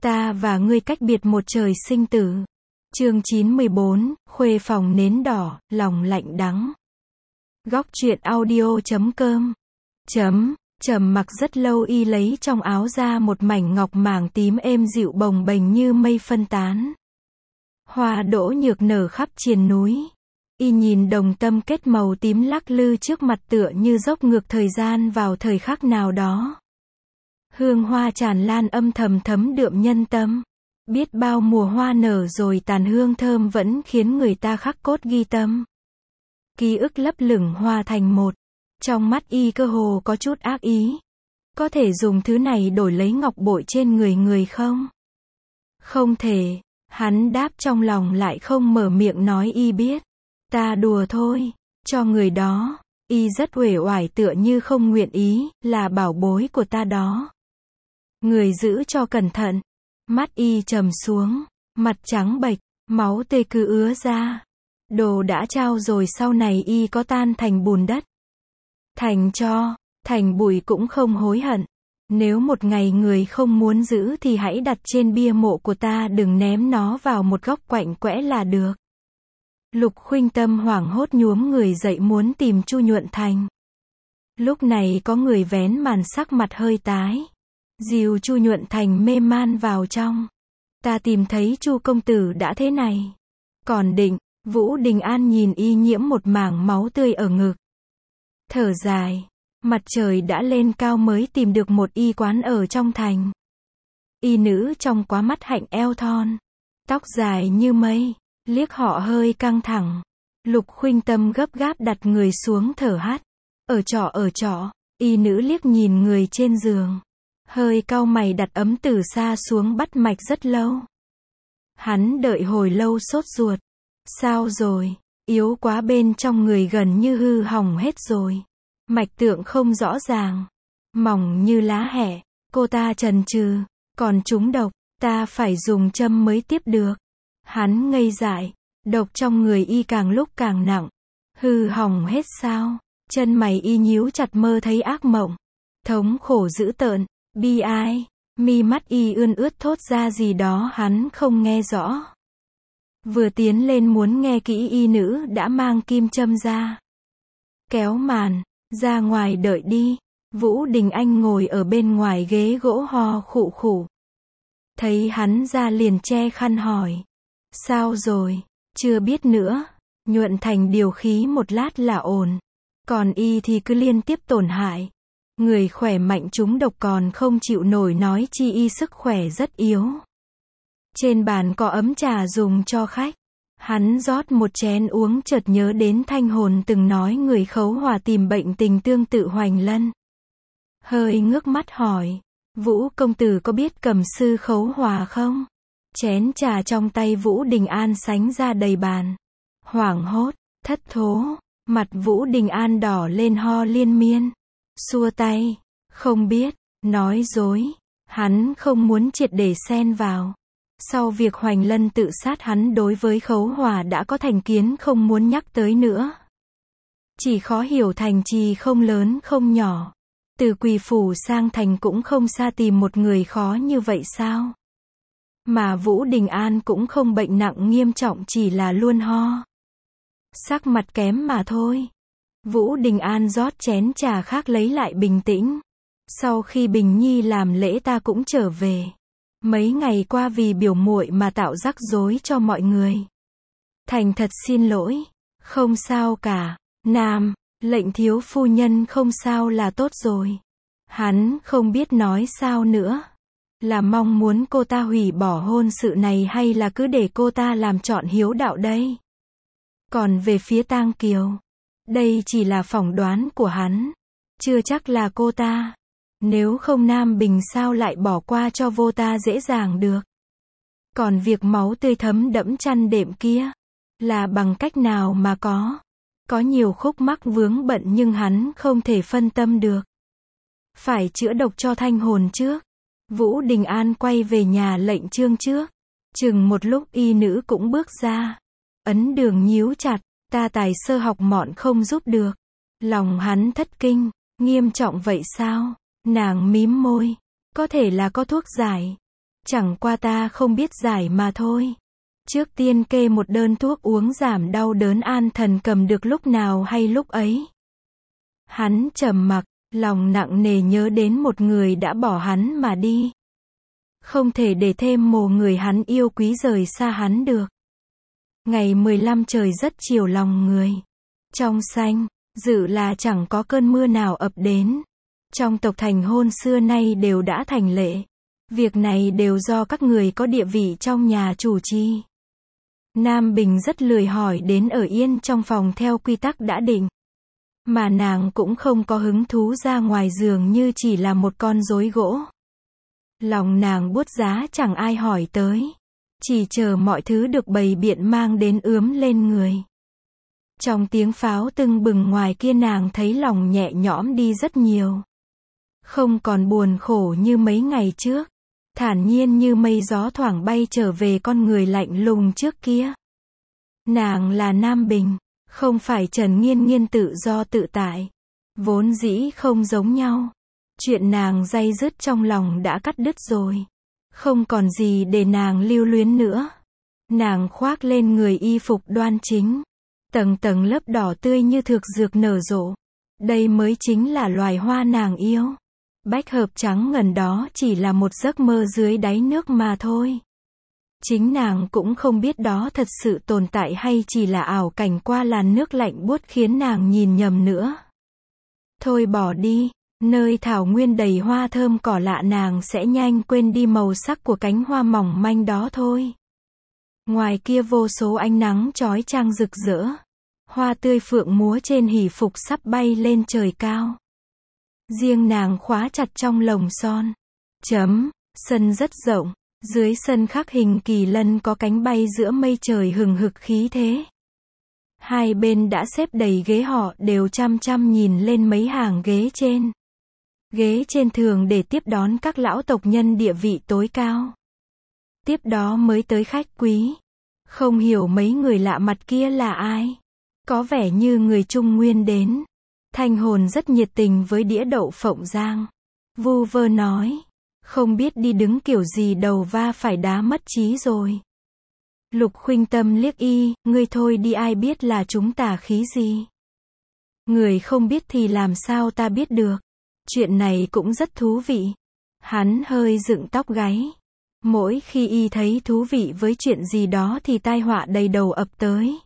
Ta và ngươi cách biệt một trời sinh tử. Chương 914, khuê phòng nến đỏ, lòng lạnh đắng. Góc truyện audio.com. Trầm mặc rất lâu, y lấy trong áo ra một mảnh ngọc màng tím êm dịu bồng bềnh như mây phân tán. Hoa đỗ nhược nở khắp triền núi. Y nhìn đồng tâm kết màu tím lắc lư trước mặt tựa như dốc ngược thời gian vào thời khắc nào đó. Hương hoa tràn lan âm thầm thấm đượm nhân tâm. Biết bao mùa hoa nở rồi tàn hương thơm vẫn khiến người ta khắc cốt ghi tâm. Ký ức lấp lửng hòa thành một. Trong mắt y cơ hồ có chút ác ý. Có thể dùng thứ này đổi lấy ngọc bội trên người người không? Không thể. Hắn đáp trong lòng lại không mở miệng nói y biết. Ta đùa thôi. Cho người đó. Y rất uể oải tựa như không nguyện ý, là bảo bối của ta đó. Người giữ cho cẩn thận. Mắt y trầm xuống. Mặt trắng bệch. Máu tê cứ ứa ra. Đồ đã trao rồi sau này y có tan thành bùn đất. Thành tro, thành bụi cũng không hối hận. Nếu một ngày người không muốn giữ thì hãy đặt trên bia mộ của ta, đừng ném nó vào một góc quạnh quẽ là được. Lục Khuynh Tâm hoảng hốt nhuốm người dậy muốn tìm Chu Nhuận Thành. Lúc này có người vén màn, sắc mặt hơi tái. Dìu Chu Nhuận Thành mê man vào trong. Ta tìm thấy Chu công tử đã thế này. Còn định, Vũ Đình An nhìn y nhiễm một mảng máu tươi ở ngực. Thở dài. Mặt trời đã lên cao mới tìm được một y quán ở trong thành. Y nữ trong quá mắt hạnh eo thon. Tóc dài như mây. Liếc họ hơi căng thẳng. Lục Khuynh Tâm gấp gáp đặt người xuống thở hắt. Ở trọ. Y nữ liếc nhìn người trên giường. Hơi cau mày đặt ấm từ xa xuống bắt mạch rất lâu. Hắn đợi hồi lâu sốt ruột. Sao rồi? Yếu quá, bên trong người gần như hư hỏng hết rồi. Mạch tượng không rõ ràng. Mỏng như lá hẹ. Cô ta chần chừ. Còn trúng độc. Ta phải dùng châm mới tiếp được. Hắn ngây dại. Độc trong người y càng lúc càng nặng. Hư hỏng hết sao? Chân mày y nhíu chặt, mơ thấy ác mộng. Thống khổ dữ tợn. Bi ai. Mi mắt y ươn ướt thốt ra gì đó hắn không nghe rõ. Vừa tiến lên muốn nghe kỹ, y nữ đã mang kim châm ra. Kéo màn. Ra ngoài đợi đi. Vũ Đình Anh ngồi ở bên ngoài ghế gỗ ho khụ khụ. Thấy hắn ra liền che khăn hỏi. Sao rồi? Chưa biết nữa. Nhuận Thành điều khí một lát là ổn. Còn y thì cứ liên tiếp tổn hại. Người khỏe mạnh trúng độc còn không chịu nổi, nói chi y sức khỏe rất yếu. Trên bàn có ấm trà dùng cho khách. Hắn rót một chén uống, chợt nhớ đến Thanh Hồn từng nói người Khấu Hòa tìm bệnh tình tương tự Hoành Lân. Hơi ngước mắt hỏi. Vũ công tử có biết Cầm sư Khấu Hòa không? Chén trà trong tay Vũ Đình An sánh ra đầy bàn. Hoảng hốt, thất thố. Mặt Vũ Đình An đỏ lên, ho liên miên. Xua tay. Không biết. Nói dối. Hắn không muốn triệt để xen vào. Sau việc Hoành Lân tự sát, hắn đối với Khấu Hòa đã có thành kiến không muốn nhắc tới nữa. Chỉ khó hiểu, thành trì không lớn không nhỏ. Từ Quỳ Phủ sang thành cũng không xa, tìm một người khó như vậy sao? Mà Vũ Đình An cũng không bệnh nặng nghiêm trọng, chỉ là luôn ho. Sắc mặt kém mà thôi. Vũ Đình An rót chén trà khác lấy lại bình tĩnh. Sau khi Bình Nhi làm lễ ta cũng trở về. Mấy ngày qua vì biểu muội mà tạo rắc rối cho mọi người. Thành thật xin lỗi. Không sao cả. Nam, lệnh thiếu phu nhân không sao là tốt rồi. Hắn không biết nói sao nữa. Là mong muốn cô ta hủy bỏ hôn sự này hay là cứ để cô ta làm chọn hiếu đạo đây? Còn về phía Tang Kiều, đây chỉ là phỏng đoán của hắn. Chưa chắc là cô ta. Nếu không Nam Bình sao lại bỏ qua cho vô ta dễ dàng được. Còn việc máu tươi thấm đẫm chăn đệm kia, là bằng cách nào mà có? Có nhiều khúc mắc vướng bận nhưng hắn không thể phân tâm được. Phải chữa độc cho Thanh Hồn trước. Vũ Đình An quay về nhà lệnh trương trước. Chừng một lúc y nữ cũng bước ra. Ấn Đường nhíu chặt. Ta tài sơ học mọn không giúp được. Lòng hắn thất kinh. Nghiêm trọng vậy sao? Nàng mím môi. Có thể là có thuốc giải. Chẳng qua ta không biết giải mà thôi. Trước tiên kê một đơn thuốc uống giảm đau đớn an thần cầm được lúc nào hay lúc ấy. Hắn trầm mặc, lòng nặng nề nhớ đến một người đã bỏ hắn mà đi. Không thể để thêm một người hắn yêu quý rời xa hắn được. Ngày 15 trời rất chiều lòng người. Trong xanh, dự là chẳng có cơn mưa nào ập đến. Trong tộc thành hôn xưa nay đều đã thành lệ. Việc này đều do các người có địa vị trong nhà chủ trì. Nam Bình rất lười hỏi đến ở yên trong phòng theo quy tắc đã định. Mà nàng cũng không có hứng thú ra ngoài giường như chỉ là một con rối gỗ. Lòng nàng buốt giá chẳng ai hỏi tới. Chỉ chờ mọi thứ được bày biện mang đến ướm lên người. Trong tiếng pháo tưng bừng ngoài kia nàng thấy lòng nhẹ nhõm đi rất nhiều. Không còn buồn khổ như mấy ngày trước. Thản nhiên như mây gió thoảng bay trở về con người lạnh lùng trước kia. Nàng là Nam Bình, không phải Trần Nghiên Nghiên tự do tự tại. Vốn dĩ không giống nhau. Chuyện nàng day dứt trong lòng đã cắt đứt rồi. Không còn gì để nàng lưu luyến nữa. Nàng khoác lên người y phục đoan chính. Tầng tầng lớp đỏ tươi như thực dược nở rộ. Đây mới chính là loài hoa nàng yêu. Bách hợp trắng ngần đó chỉ là một giấc mơ dưới đáy nước mà thôi. Chính nàng cũng không biết đó thật sự tồn tại hay chỉ là ảo cảnh qua làn nước lạnh buốt khiến nàng nhìn nhầm nữa. Thôi bỏ đi, nơi thảo nguyên đầy hoa thơm cỏ lạ nàng sẽ nhanh quên đi màu sắc của cánh hoa mỏng manh đó thôi. Ngoài kia vô số ánh nắng chói chang rực rỡ. Hoa tươi phượng múa trên hỷ phục sắp bay lên trời cao. Riêng nàng khóa chặt trong lồng son. Sân rất rộng. Dưới sân khắc hình kỳ lân có cánh bay giữa mây trời hừng hực khí thế. Hai bên đã xếp đầy ghế họ đều chăm chăm nhìn lên mấy hàng ghế trên. Ghế trên thường để tiếp đón các lão tộc nhân địa vị tối cao. Tiếp đó mới tới khách quý. Không hiểu mấy người lạ mặt kia là ai. Có vẻ như người Trung Nguyên đến. Thanh Hồn rất nhiệt tình với đĩa đậu phộng rang. Vu vơ nói. Không biết đi đứng kiểu gì đầu va phải đá mất trí rồi. Lục Khuynh Tâm liếc y, ngươi thôi đi ai biết là chúng tà khí gì. Người không biết thì làm sao ta biết được. Chuyện này cũng rất thú vị. Hắn hơi dựng tóc gáy. Mỗi khi y thấy thú vị với chuyện gì đó thì tai họa đầy đầu ập tới.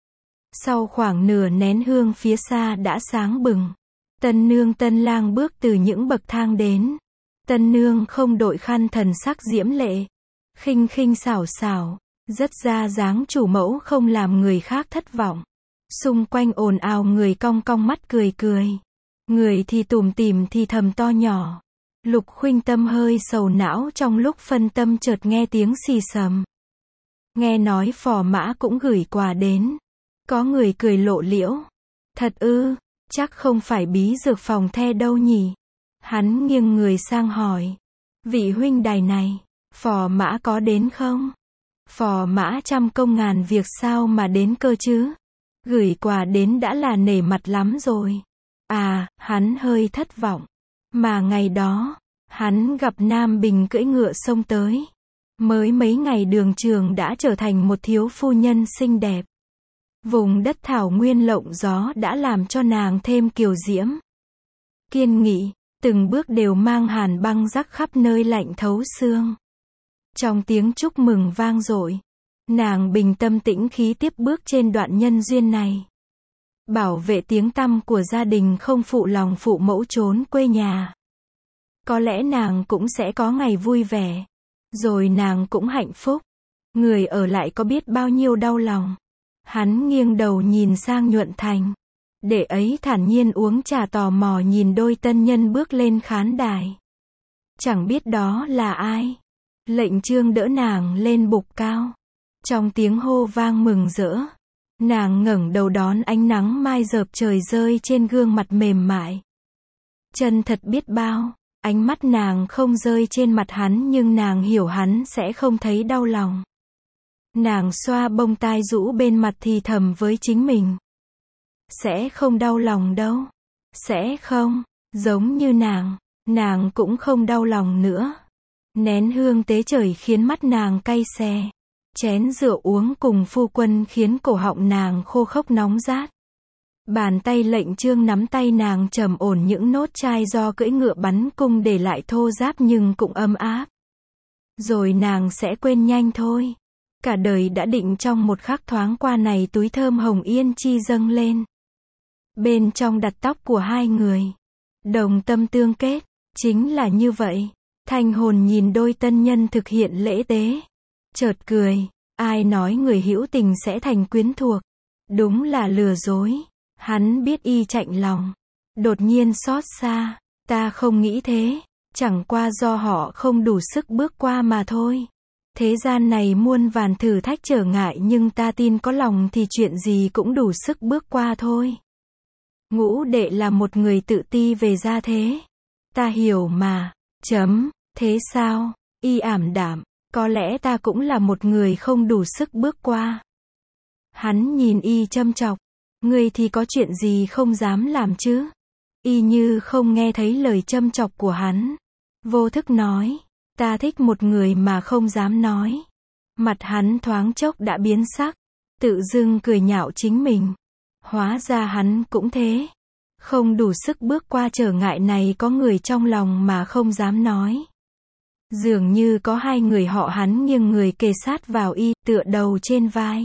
Sau khoảng nửa nén hương phía xa đã sáng bừng. Tân nương tân lang bước từ những bậc thang đến. Tân nương không đội khăn thần sắc diễm lệ. Khinh khinh xảo xảo. Rất ra dáng chủ mẫu không làm người khác thất vọng. Xung quanh ồn ào người cong cong mắt cười cười. Người thì tủm tỉm thì thầm to nhỏ. Lục Khuynh Tâm hơi sầu não trong lúc phân tâm chợt nghe tiếng xì xầm. Nghe nói Phò Mã cũng gửi quà đến. Có người cười lộ liễu. Thật ư, chắc không phải bí dược phòng the đâu nhỉ. Hắn nghiêng người sang hỏi. Vị huynh đài này, Phò Mã có đến không? Phò Mã trăm công ngàn việc sao mà đến cơ chứ? Gửi quà đến đã là nể mặt lắm rồi. À, hắn hơi thất vọng. Mà ngày đó, hắn gặp Nam Bình cưỡi ngựa xông tới. Mới mấy ngày đường trường đã trở thành một thiếu phu nhân xinh đẹp. Vùng đất thảo nguyên lộng gió đã làm cho nàng thêm kiều diễm. Kiên nghị, từng bước đều mang hàn băng rắc khắp nơi lạnh thấu xương. Trong tiếng chúc mừng vang dội, nàng bình tâm tĩnh khí tiếp bước trên đoạn nhân duyên này. Bảo vệ tiếng tăm của gia đình không phụ lòng phụ mẫu trốn quê nhà. Có lẽ nàng cũng sẽ có ngày vui vẻ. Rồi nàng cũng hạnh phúc. Người ở lại có biết bao nhiêu đau lòng. Hắn nghiêng đầu nhìn sang Nhuận Thành. Để ấy thản nhiên uống trà tò mò nhìn đôi tân nhân bước lên khán đài. Chẳng biết đó là ai. Lệnh Chương đỡ nàng lên bục cao. Trong tiếng hô vang mừng rỡ. Nàng ngẩng đầu đón ánh nắng mai rợp trời rơi trên gương mặt mềm mại. Chân thật biết bao. Ánh mắt nàng không rơi trên mặt hắn nhưng nàng hiểu hắn sẽ không thấy đau lòng. Nàng xoa bông tai rũ bên mặt thì thầm với chính mình. Sẽ không đau lòng đâu. Sẽ không. Giống như nàng cũng không đau lòng nữa. Nén hương tế trời khiến mắt nàng cay xè. Chén rượu uống cùng phu quân khiến cổ họng nàng khô khốc nóng rát. Bàn tay Lệnh Chương nắm tay nàng trầm ổn những nốt chai do cưỡi ngựa bắn cung để lại thô ráp nhưng cũng ấm áp. Rồi nàng sẽ quên nhanh thôi. Cả đời đã định trong một khắc thoáng qua này túi thơm hồng yên chi dâng lên. Bên trong đặt tóc của hai người. Đồng tâm tương kết. Chính là như vậy. Thanh hồn nhìn đôi tân nhân thực hiện lễ tế. Chợt cười. Ai nói người hữu tình sẽ thành quyến thuộc. Đúng là lừa dối. Hắn biết y chạnh lòng. Đột nhiên xót xa. Ta không nghĩ thế. Chẳng qua do họ không đủ sức bước qua mà thôi. Thế gian này muôn vàn thử thách trở ngại nhưng ta tin có lòng thì chuyện gì cũng đủ sức bước qua thôi. Ngũ đệ là một người tự ti về gia thế. Ta hiểu mà. Thế sao? Y ảm đạm. Có lẽ ta cũng là một người không đủ sức bước qua. Hắn nhìn y châm chọc. Ngươi thì có chuyện gì không dám làm chứ? Y như không nghe thấy lời châm chọc của hắn. Vô thức nói. Ta thích một người mà không dám nói. Mặt hắn thoáng chốc đã biến sắc. Tự dưng cười nhạo chính mình. Hóa ra hắn cũng thế. Không đủ sức bước qua trở ngại này có người trong lòng mà không dám nói. Dường như có hai người họ hắn nghiêng người kề sát vào y, tựa đầu trên vai.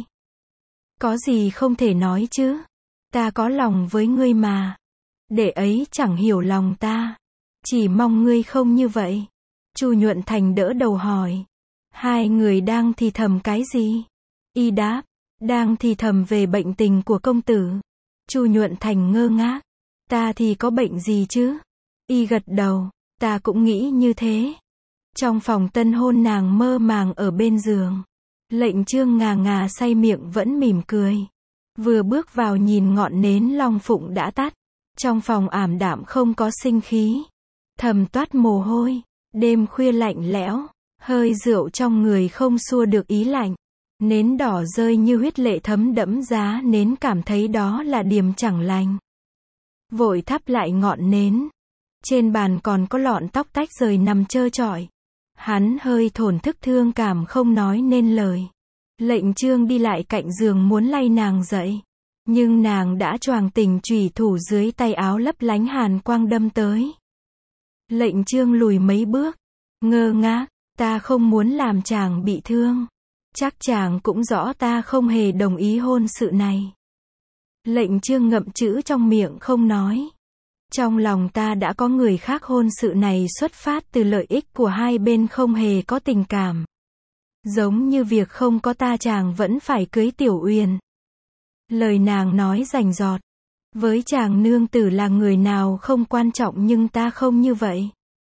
Có gì không thể nói chứ? Ta có lòng với ngươi mà. Đệ ấy chẳng hiểu lòng ta. Chỉ mong ngươi không như vậy. Chu Nhuận Thành đỡ đầu hỏi. Hai người đang thì thầm cái gì? Y đáp. Đang thì thầm về bệnh tình của công tử. Chu Nhuận Thành ngơ ngác. Ta thì có bệnh gì chứ? Y gật đầu. Ta cũng nghĩ như thế. Trong phòng tân hôn nàng mơ màng ở bên giường. Lệnh Chương ngà ngà say miệng vẫn mỉm cười. Vừa bước vào nhìn ngọn nến long phụng đã tắt. Trong phòng ảm đạm không có sinh khí. Thầm toát mồ hôi. Đêm khuya lạnh lẽo. Hơi rượu trong người không xua được ý lạnh. Nến đỏ rơi như huyết lệ thấm đẫm giá nến cảm thấy đó là điềm chẳng lành. Vội thắp lại ngọn nến. Trên bàn còn có lọn tóc tách rời nằm trơ trọi. Hắn hơi thổn thức thương cảm không nói nên lời. Lệnh Chương đi lại cạnh giường muốn lay nàng dậy. Nhưng nàng đã choàng tình chủy thủ dưới tay áo lấp lánh hàn quang đâm tới. Lệnh Chương lùi mấy bước. Ngơ ngác, ta không muốn làm chàng bị thương. Chắc chàng cũng rõ ta không hề đồng ý hôn sự này. Lệnh Chương ngậm chữ trong miệng không nói. Trong lòng ta đã có người khác hôn sự này xuất phát từ lợi ích của hai bên không hề có tình cảm. Giống như việc không có ta chàng vẫn phải cưới Tiểu Uyên. Lời nàng nói rành rọt. Với chàng nương tử là người nào không quan trọng nhưng ta không như vậy.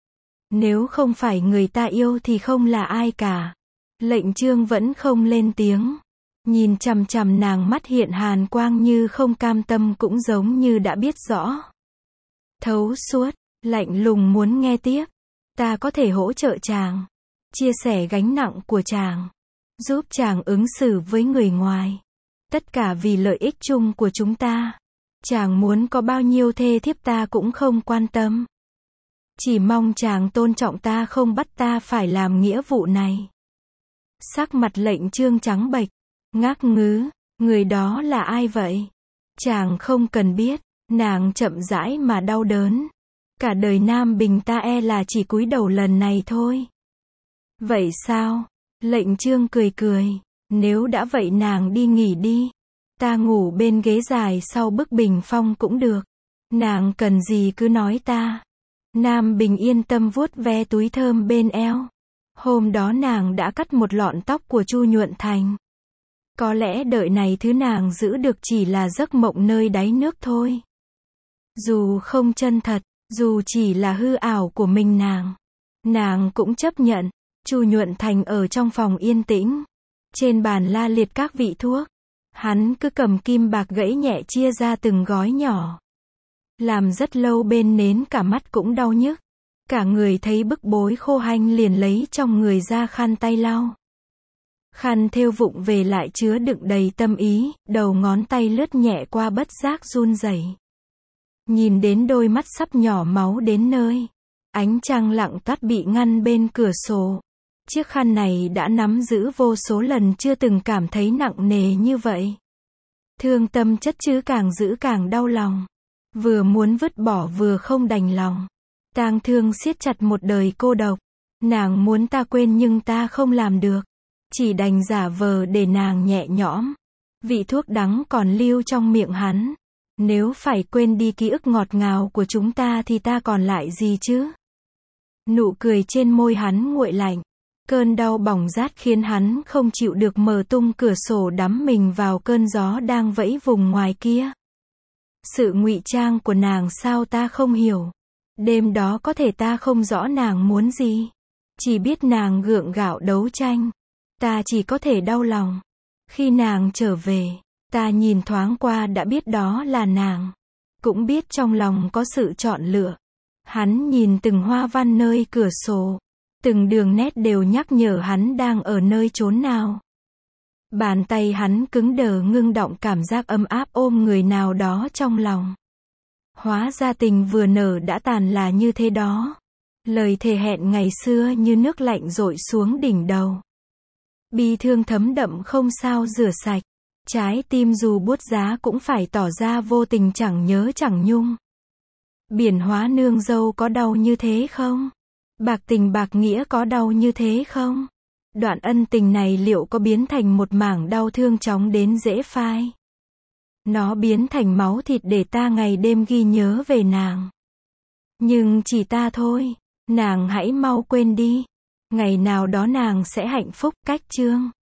Nếu không phải người ta yêu thì không là ai cả. Lệnh Chương vẫn không lên tiếng. Nhìn chằm chằm nàng mắt hiện hàn quang như không cam tâm cũng giống như đã biết rõ. Thấu suốt, lạnh lùng muốn nghe tiếp. Ta có thể hỗ trợ chàng. Chia sẻ gánh nặng của chàng. Giúp chàng ứng xử với người ngoài. Tất cả vì lợi ích chung của chúng ta. Chàng muốn có bao nhiêu thê thiếp ta cũng không quan tâm. Chỉ mong chàng tôn trọng ta không bắt ta phải làm nghĩa vụ này. Sắc mặt Lệnh Chương trắng bệch. Ngác ngứ, người đó là ai vậy? Chàng không cần biết. Nàng chậm rãi mà đau đớn. Cả đời Nam Bình ta là chỉ cúi đầu lần này thôi. Vậy sao? Lệnh Chương cười cười. Nếu đã vậy nàng đi nghỉ đi. Ta ngủ bên ghế dài sau bức bình phong cũng được. Nàng cần gì cứ nói ta. Nam Bình yên tâm vuốt ve túi thơm bên eo. Hôm đó nàng đã cắt một lọn tóc của Chu Nhuận Thành. Có lẽ đợi này thứ nàng giữ được chỉ là giấc mộng nơi đáy nước thôi. Dù không chân thật, dù chỉ là hư ảo của mình nàng cũng chấp nhận. Chu Nhuận Thành ở trong phòng yên tĩnh. Trên bàn la liệt các vị thuốc. Hắn cứ cầm kim bạc gãy nhẹ chia ra từng gói nhỏ. Làm rất lâu bên nến cả mắt cũng đau nhức. Cả người thấy bức bối khô hanh liền lấy trong người ra khăn tay lau. Khăn thêu vụng về lại chứa đựng đầy tâm ý, đầu ngón tay lướt nhẹ qua bất giác run rẩy. Nhìn đến đôi mắt sắp nhỏ máu đến nơi. Ánh trăng lặng toát bị ngăn bên cửa sổ. Chiếc khăn này đã nắm giữ vô số lần chưa từng cảm thấy nặng nề như vậy. Thương tâm chất chứa càng giữ càng đau lòng. Vừa muốn vứt bỏ vừa không đành lòng. Tang thương siết chặt một đời cô độc. Nàng muốn ta quên nhưng ta không làm được. Chỉ đành giả vờ để nàng nhẹ nhõm. Vị thuốc đắng còn lưu trong miệng hắn. Nếu phải quên đi ký ức ngọt ngào của chúng ta thì ta còn lại gì chứ? Nụ cười trên môi hắn nguội lạnh. Cơn đau bỏng rát khiến hắn không chịu được mở tung cửa sổ đắm mình vào cơn gió đang vẫy vùng ngoài kia. Sự ngụy trang của nàng sao ta không hiểu. Đêm đó có thể ta không rõ nàng muốn gì. Chỉ biết nàng gượng gạo đấu tranh. Ta chỉ có thể đau lòng. Khi nàng trở về, ta nhìn thoáng qua đã biết đó là nàng. Cũng biết trong lòng có sự chọn lựa. Hắn nhìn từng hoa văn nơi cửa sổ. Từng đường nét đều nhắc nhở hắn đang ở nơi chốn nào. Bàn tay hắn cứng đờ ngưng đọng cảm giác ấm áp ôm người nào đó trong lòng. Hóa ra tình vừa nở đã tàn là như thế đó. Lời thề hẹn ngày xưa như nước lạnh dội xuống đỉnh đầu. Bi thương thấm đậm không sao rửa sạch. Trái tim dù buốt giá cũng phải tỏ ra vô tình chẳng nhớ chẳng nhung. Biển hóa nương dâu có đau như thế không? Bạc tình bạc nghĩa có đau như thế không? Đoạn ân tình này liệu có biến thành một mảng đau thương chóng đến dễ phai? Nó biến thành máu thịt để ta ngày đêm ghi nhớ về nàng. Nhưng chỉ ta thôi. Nàng hãy mau quên đi. Ngày nào đó nàng sẽ hạnh phúc. Cách chương